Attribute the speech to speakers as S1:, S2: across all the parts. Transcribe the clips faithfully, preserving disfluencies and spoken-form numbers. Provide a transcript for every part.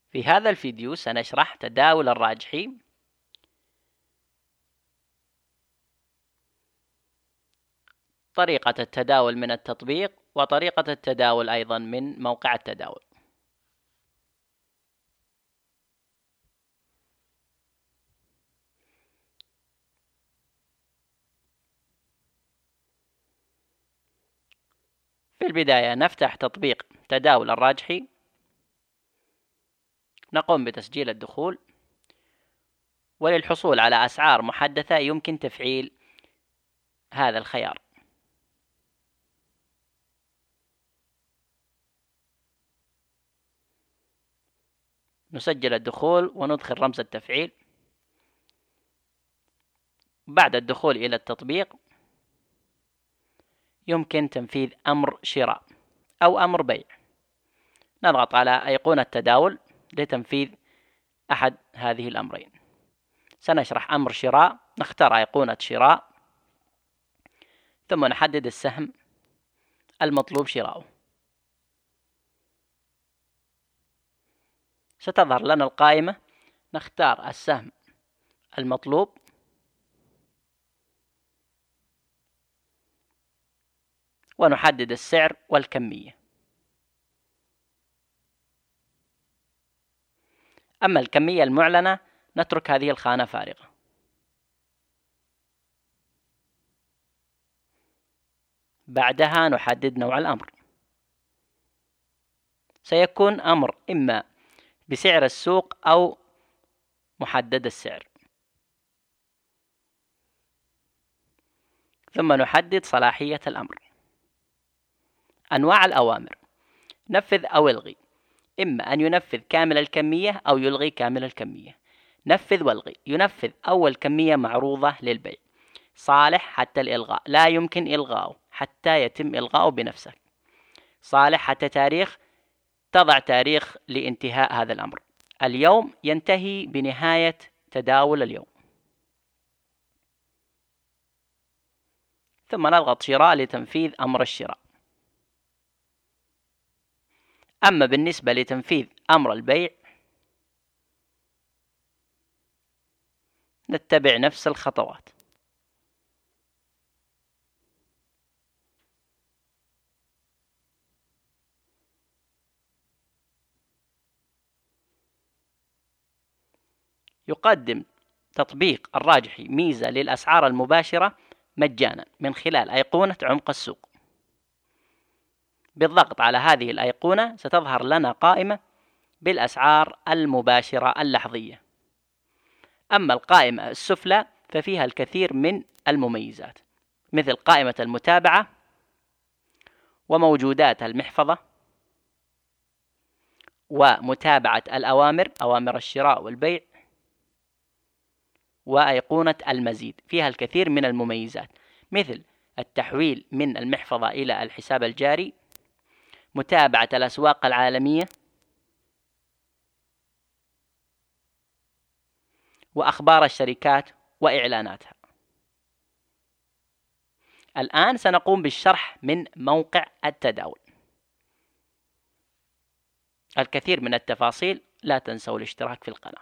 S1: في هذا الفيديو سنشرح تداول الراجحي، طريقة التداول من التطبيق وطريقة التداول أيضا من موقع التداول. في البداية نفتح تطبيق تداول الراجحي، نقوم بتسجيل الدخول، وللحصول على أسعار محدثة يمكن تفعيل هذا الخيار. نسجل الدخول وندخل رمز التفعيل. بعد الدخول إلى التطبيق يمكن تنفيذ أمر شراء أو أمر بيع. نضغط على أيقونة تداول لتنفيذ أحد هذه الأمرين. سنشرح أمر شراء. نختار أيقونة شراء، ثم نحدد السهم المطلوب شراؤه. ستظهر لنا القائمة، نختار السهم المطلوب ونحدد السعر والكمية. أما الكمية المعلنة نترك هذه الخانة فارغة. بعدها نحدد نوع الأمر. سيكون أمر إما بسعر السوق أو محدد السعر، ثم نحدد صلاحية الأمر. أنواع الأوامر: نفذ أو الغي، إما أن ينفذ كامل الكمية أو يلغي كامل الكمية. نفذ والغي: ينفذ أول كمية معروضة للبيع، صالح حتى الإلغاء، لا يمكن إلغاؤه حتى يتم إلغاؤه بنفسك. صالح حتى تاريخ، تضع تاريخ لانتهاء هذا الأمر. اليوم ينتهي بنهاية تداول اليوم. ثم نضغط شراء لتنفيذ أمر الشراء. أما بالنسبة لتنفيذ أمر البيع نتبع نفس الخطوات. يقدم تطبيق الراجحي ميزة للأسعار المباشرة مجانا من خلال أيقونة عمق السوق. بالضغط على هذه الأيقونة ستظهر لنا قائمة بالأسعار المباشرة اللحظية. أما القائمة السفلى ففيها الكثير من المميزات، مثل قائمة المتابعة وموجودات المحفظة ومتابعة الأوامر، أوامر الشراء والبيع، وأيقونة المزيد. فيها الكثير من المميزات، مثل التحويل من المحفظة إلى الحساب الجاري، متابعة الأسواق العالمية، وأخبار الشركات وإعلاناتها. الآن سنقوم بالشرح من موقع التداول. الكثير من التفاصيل، لا تنسوا الاشتراك في القناة.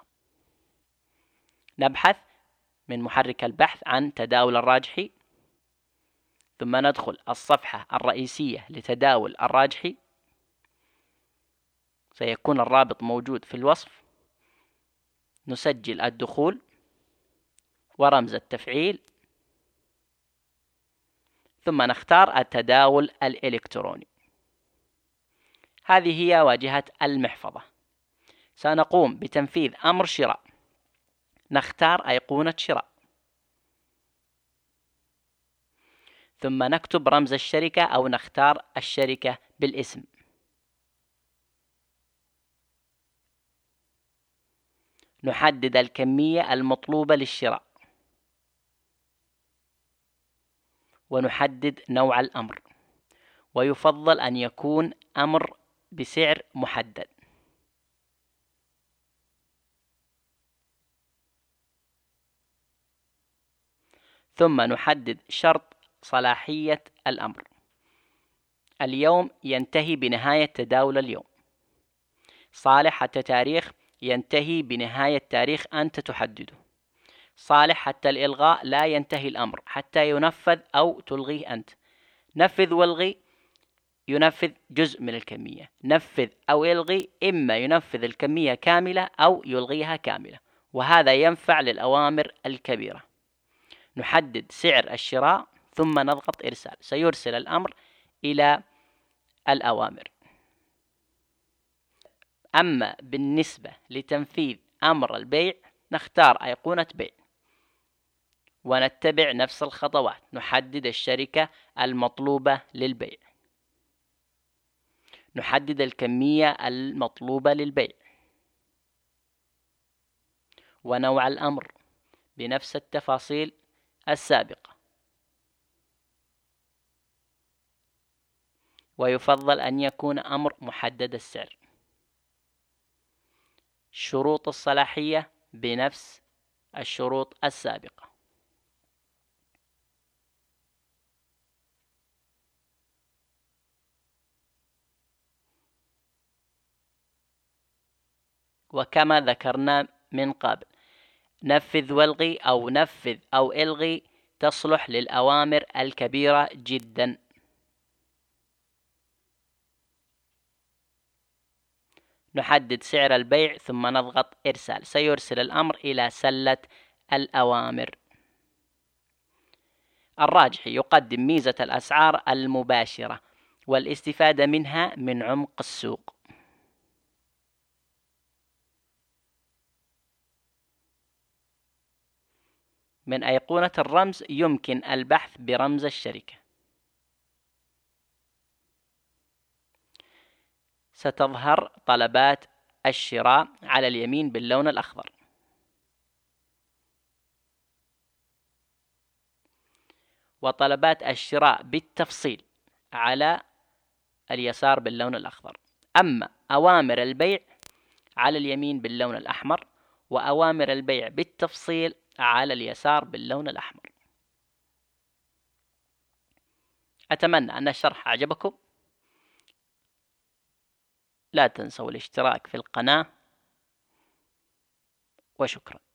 S1: نبحث من محرك البحث عن تداول الراجحي، ثم ندخل الصفحة الرئيسية لتداول الراجحي. سيكون الرابط موجود في الوصف. نسجل الدخول ورمز التفعيل، ثم نختار التداول الإلكتروني. هذه هي واجهة المحفظة. سنقوم بتنفيذ أمر شراء. نختار أيقونة شراء، ثم نكتب رمز الشركة أو نختار الشركة بالاسم. نحدد الكمية المطلوبة للشراء، ونحدد نوع الأمر، ويفضل أن يكون أمر بسعر محدد. ثم نحدد شرط صلاحية الأمر. اليوم ينتهي بنهاية تداول اليوم. صالح حتى تاريخ ينتهي بنهاية تاريخ أنت تحدده. صالح حتى الإلغاء، لا ينتهي الأمر حتى ينفذ أو تلغيه أنت. نفذ والغي، ينفذ جزء من الكمية. نفذ أو إلغي، إما ينفذ الكمية كاملة أو يلغيها كاملة، وهذا ينفع للأوامر الكبيرة. نحدد سعر الشراء ثم نضغط إرسال، سيرسل الأمر إلى الأوامر. أما بالنسبة لتنفيذ أمر البيع، نختار أيقونة بيع ونتبع نفس الخطوات. نحدد الشركة المطلوبة للبيع، نحدد الكمية المطلوبة للبيع، ونوع الأمر بنفس التفاصيل السابقة. ويفضل أن يكون أمر محدد السعر. شروط الصلاحية بنفس الشروط السابقة. وكما ذكرنا من قبل، نفذ والغي أو نفذ أو إلغي تصلح للأوامر الكبيرة جدا. نحدد سعر البيع ثم نضغط إرسال، سيرسل الأمر إلى سلة الأوامر. الراجحي يقدم ميزة الأسعار المباشرة والاستفادة منها من عمق السوق. من أيقونة الرمز يمكن البحث برمز الشركة. ستظهر طلبات الشراء على اليمين باللون الأخضر، وطلبات الشراء بالتفصيل على اليسار باللون الأخضر. أما أوامر البيع على اليمين باللون الأحمر، وأوامر البيع بالتفصيل على اليسار باللون الأحمر. أتمنى أن الشرح أعجبكم. لا تنسوا الاشتراك في القناة، وشكرا.